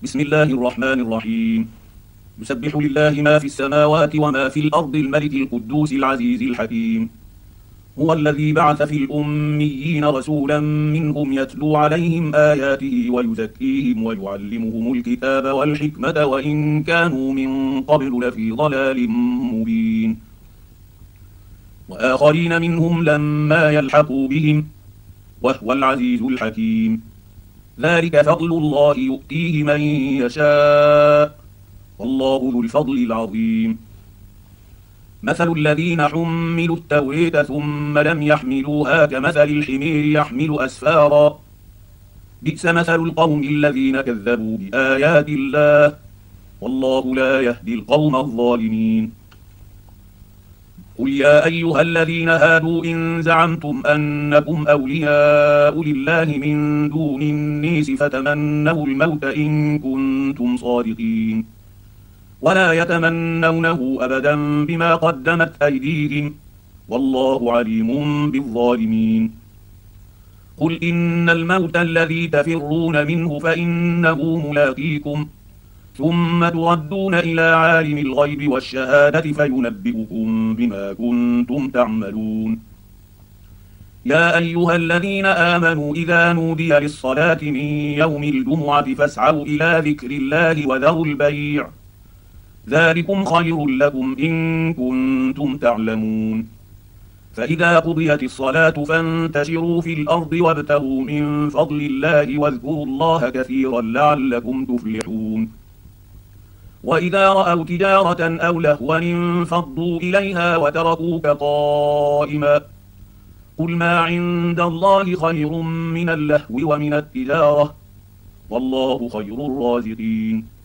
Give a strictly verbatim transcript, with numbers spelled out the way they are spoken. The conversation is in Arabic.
بسم الله الرحمن الرحيم. يسبح لله ما في السماوات وما في الأرض الملك القدوس العزيز الحكيم. هو الذي بعث في الأميين رسولا منهم يتلو عليهم آياته ويزكيهم ويعلمهم الكتاب والحكمة وإن كانوا من قبل لفي ضلال مبين. وآخرين منهم لما يلحقوا بهم وهو العزيز الحكيم. ذلك فضل الله يؤتيه من يشاء والله ذو الفضل العظيم. مثل الذين حملوا التوراة ثم لم يحملوها كمثل الحمير يحمل أسفارا بئس مثل القوم الذين كذبوا بآيات الله والله لا يهدي القوم الظالمين. قل يا أيها الذين هادوا إن زعمتم أنكم أولياء لله من دون الناس فتمنوا الموت إن كنتم صادقين ولا يتمنونه أبدا بما قدمت أيديهم والله عليم بالظالمين. قل إن الموت الذي تفرون منه فإنه ملاقيكم ثم تردون إلى عالم الغيب والشهادة فينبئكم بما كنتم تعملون. يا أيها الذين آمنوا إذا نودي للصلاة من يوم الجمعة فاسعوا إلى ذكر الله وذروا البيع ذلكم خير لكم إن كنتم تعلمون. فإذا قضيت الصلاة فانتشروا في الأرض وابتغوا من فضل الله واذكروا الله كثيرا لعلكم تفلحون. وإذا رأوا تجارة أو لهوا انفضوا إليها وتركوك قائما قل ما عند الله خير من اللهو ومن التجارة والله خير الرازقين.